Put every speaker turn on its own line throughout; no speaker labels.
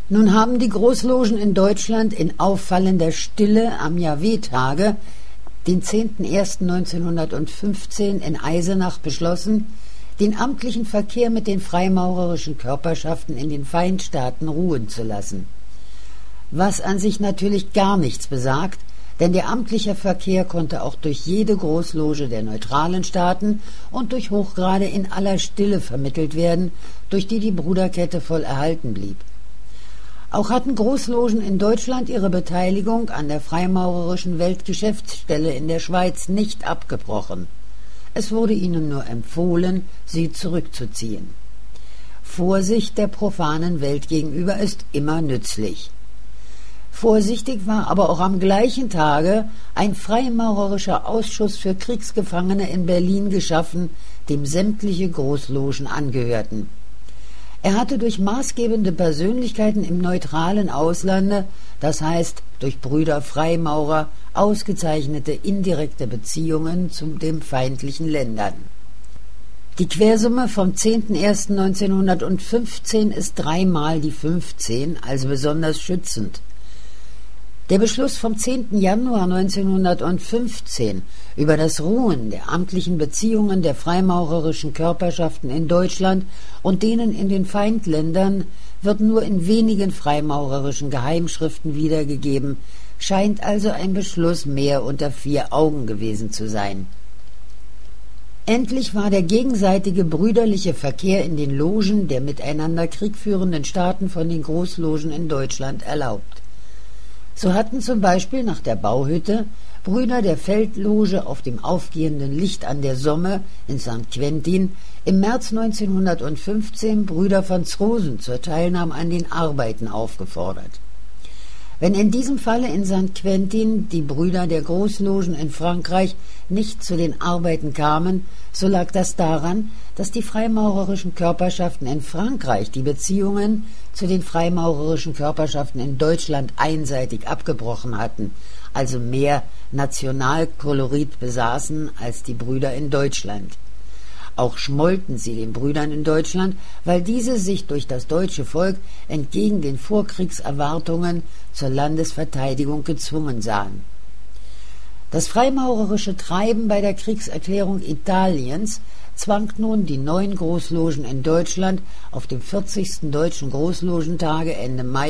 Nun haben die Großlogen in Deutschland in auffallender Stille am Jahwetage, den 10.01.1915 in Eisenach beschlossen, den amtlichen Verkehr mit den freimaurerischen Körperschaften in den Feindstaaten ruhen zu lassen. Was an sich natürlich gar nichts besagt, denn der amtliche Verkehr konnte auch durch jede Großloge der neutralen Staaten und durch Hochgrade in aller Stille vermittelt werden, durch die die Bruderkette voll erhalten blieb. Auch hatten Großlogen in Deutschland ihre Beteiligung an der freimaurerischen Weltgeschäftsstelle in der Schweiz nicht abgebrochen. Es wurde ihnen nur empfohlen, sie zurückzuziehen. Vorsicht der profanen Welt gegenüber ist immer nützlich. Vorsichtig war aber auch am gleichen Tage ein freimaurerischer Ausschuss für Kriegsgefangene in Berlin geschaffen, dem sämtliche Großlogen angehörten. Er hatte durch maßgebende Persönlichkeiten im neutralen Auslande, das heißt durch Brüder Freimaurer, ausgezeichnete indirekte Beziehungen zu den feindlichen Ländern. Die Quersumme vom 10.01.1915 ist 3 mal die 15, also besonders schützend. Der Beschluss vom 10. Januar 1915 über das Ruhen der amtlichen Beziehungen der freimaurerischen Körperschaften in Deutschland und denen in den Feindländern wird nur in wenigen freimaurerischen Geheimschriften wiedergegeben, scheint also ein Beschluss mehr unter 4 Augen gewesen zu sein. Endlich war der gegenseitige brüderliche Verkehr in den Logen der miteinander kriegführenden Staaten von den Großlogen in Deutschland erlaubt. So hatten zum Beispiel nach der Bauhütte Brüder der Feldloge auf dem aufgehenden Licht an der Somme in St. Quentin im März 1915 Brüder von Zrosen zur Teilnahme an den Arbeiten aufgefordert. Wenn in diesem Falle in St. Quentin die Brüder der Großlogen in Frankreich nicht zu den Arbeiten kamen, so lag das daran, dass die freimaurerischen Körperschaften in Frankreich die Beziehungen zu den freimaurerischen Körperschaften in Deutschland einseitig abgebrochen hatten, also mehr Nationalkolorit besaßen als die Brüder in Deutschland. Auch schmollten sie den Brüdern in Deutschland, weil diese sich durch das deutsche Volk entgegen den Vorkriegserwartungen zur Landesverteidigung gezwungen sahen. Das freimaurerische Treiben bei der Kriegserklärung Italiens zwang nun die 9 Großlogen in Deutschland auf dem 40. Deutschen Großlogentage Ende Mai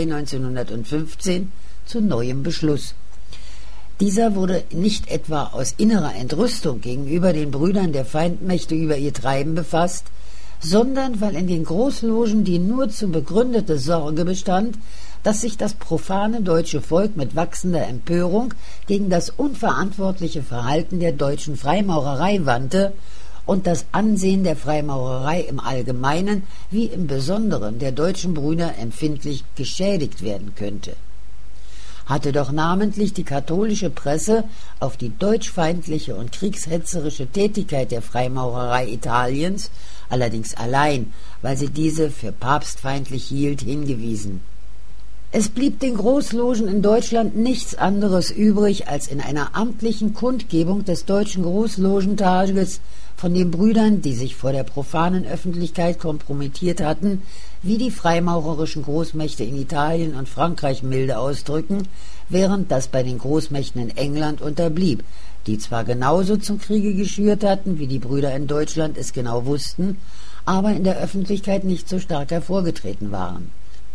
1915 zu neuem Beschluss. Dieser wurde nicht etwa aus innerer Entrüstung gegenüber den Brüdern der Feindmächte über ihr Treiben befasst, sondern weil in den Großlogen die nur zu begründete Sorge bestand, dass sich das profane deutsche Volk mit wachsender Empörung gegen das unverantwortliche Verhalten der deutschen Freimaurerei wandte und das Ansehen der Freimaurerei im Allgemeinen wie im Besonderen der deutschen Brüder empfindlich geschädigt werden könnte. Hatte doch namentlich die katholische Presse auf die deutschfeindliche und kriegshetzerische Tätigkeit der Freimaurerei Italiens, allerdings allein, weil sie diese für papstfeindlich hielt, hingewiesen. Es blieb den Großlogen in Deutschland nichts anderes übrig, als in einer amtlichen Kundgebung des Deutschen Großlogentages von den Brüdern, die sich vor der profanen Öffentlichkeit kompromittiert hatten, wie die freimaurerischen Großmächte in Italien und Frankreich milde ausdrücken, während das bei den Großmächten in England unterblieb, die zwar genauso zum Kriege geschürt hatten, wie die Brüder in Deutschland es genau wussten, aber in der Öffentlichkeit nicht so stark hervorgetreten waren.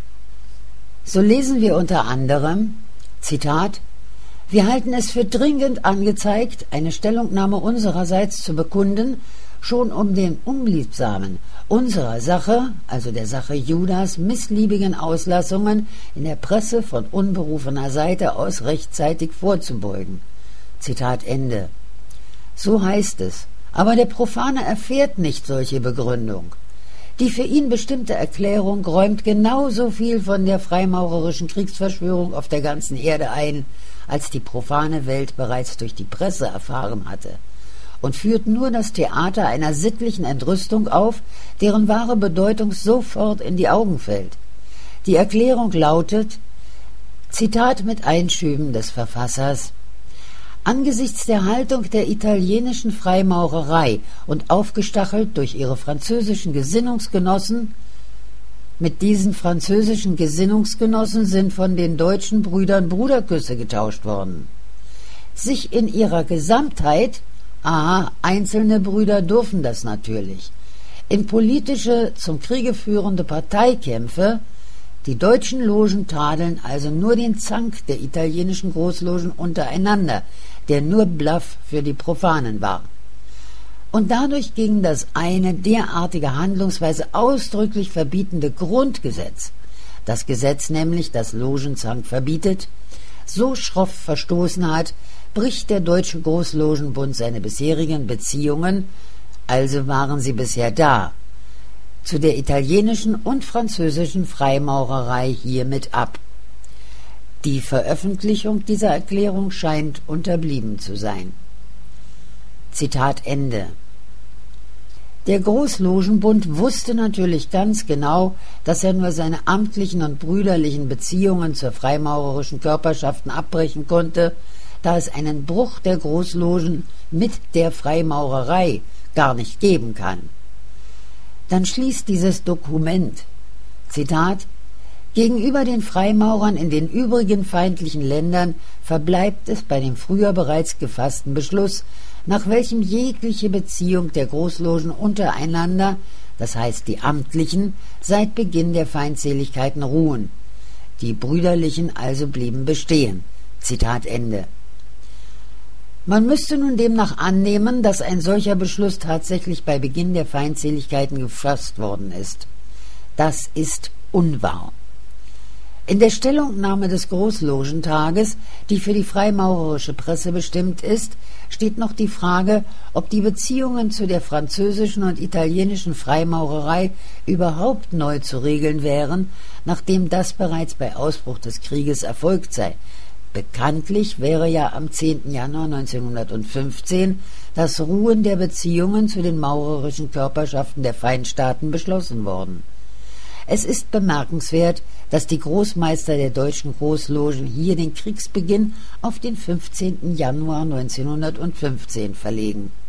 So lesen wir unter anderem, Zitat, wir halten es für dringend angezeigt, eine Stellungnahme unsererseits zu bekunden, schon um den unliebsamen, unserer Sache, also der Sache Judas, missliebigen Auslassungen in der Presse von unberufener Seite aus rechtzeitig vorzubeugen. Zitat Ende. So heißt es, aber der Profane erfährt nicht solche Begründung. Die für ihn bestimmte Erklärung räumt genauso viel von der freimaurerischen Kriegsverschwörung auf der ganzen Erde ein, als die profane Welt bereits durch die Presse erfahren hatte, und führt nur das Theater einer sittlichen Entrüstung auf, deren wahre Bedeutung sofort in die Augen fällt. Die Erklärung lautet, Zitat mit Einschüben des Verfassers, angesichts der Haltung der italienischen Freimaurerei und aufgestachelt durch ihre französischen Gesinnungsgenossen, Mit diesen französischen Gesinnungsgenossen sind von den deutschen Brüdern Bruderküsse getauscht worden. Sich in ihrer Gesamtheit, einzelne Brüder dürfen das natürlich, in politische, zum Kriege führende Parteikämpfe, die deutschen Logen tadeln also nur den Zank der italienischen Großlogen untereinander, der nur Bluff für die Profanen war. Und dadurch ging das eine derartige Handlungsweise ausdrücklich verbietende Grundgesetz, das Gesetz nämlich, das Logenzank verbietet, so schroff verstoßen hat, bricht der Deutsche Großlogenbund seine bisherigen Beziehungen, also waren sie bisher da, zu der italienischen und französischen Freimaurerei hiermit ab. Die Veröffentlichung dieser Erklärung scheint unterblieben zu sein. Zitat Ende. Der Großlogenbund wusste natürlich ganz genau, dass er nur seine amtlichen und brüderlichen Beziehungen zur freimaurerischen Körperschaften abbrechen konnte, da es einen Bruch der Großlogen mit der Freimaurerei gar nicht geben kann. Dann schließt dieses Dokument, Zitat, gegenüber den Freimaurern in den übrigen feindlichen Ländern verbleibt es bei dem früher bereits gefassten Beschluss, nach welchem jegliche Beziehung der Großlogen untereinander, das heißt die amtlichen, seit Beginn der Feindseligkeiten ruhen. Die brüderlichen also blieben bestehen. Zitat Ende. Man müsste nun demnach annehmen, dass ein solcher Beschluss tatsächlich bei Beginn der Feindseligkeiten gefasst worden ist. Das ist unwahr. In der Stellungnahme des Großlogentages, die für die freimaurerische Presse bestimmt ist, steht noch die Frage, ob die Beziehungen zu der französischen und italienischen Freimaurerei überhaupt neu zu regeln wären, nachdem das bereits bei Ausbruch des Krieges erfolgt sei. Bekanntlich wäre ja am 10. Januar 1915 das Ruhen der Beziehungen zu den maurerischen Körperschaften der Feindstaaten beschlossen worden. Es ist bemerkenswert, dass die Großmeister der deutschen Großlogen hier den Kriegsbeginn auf den 15. Januar 1915 verlegen.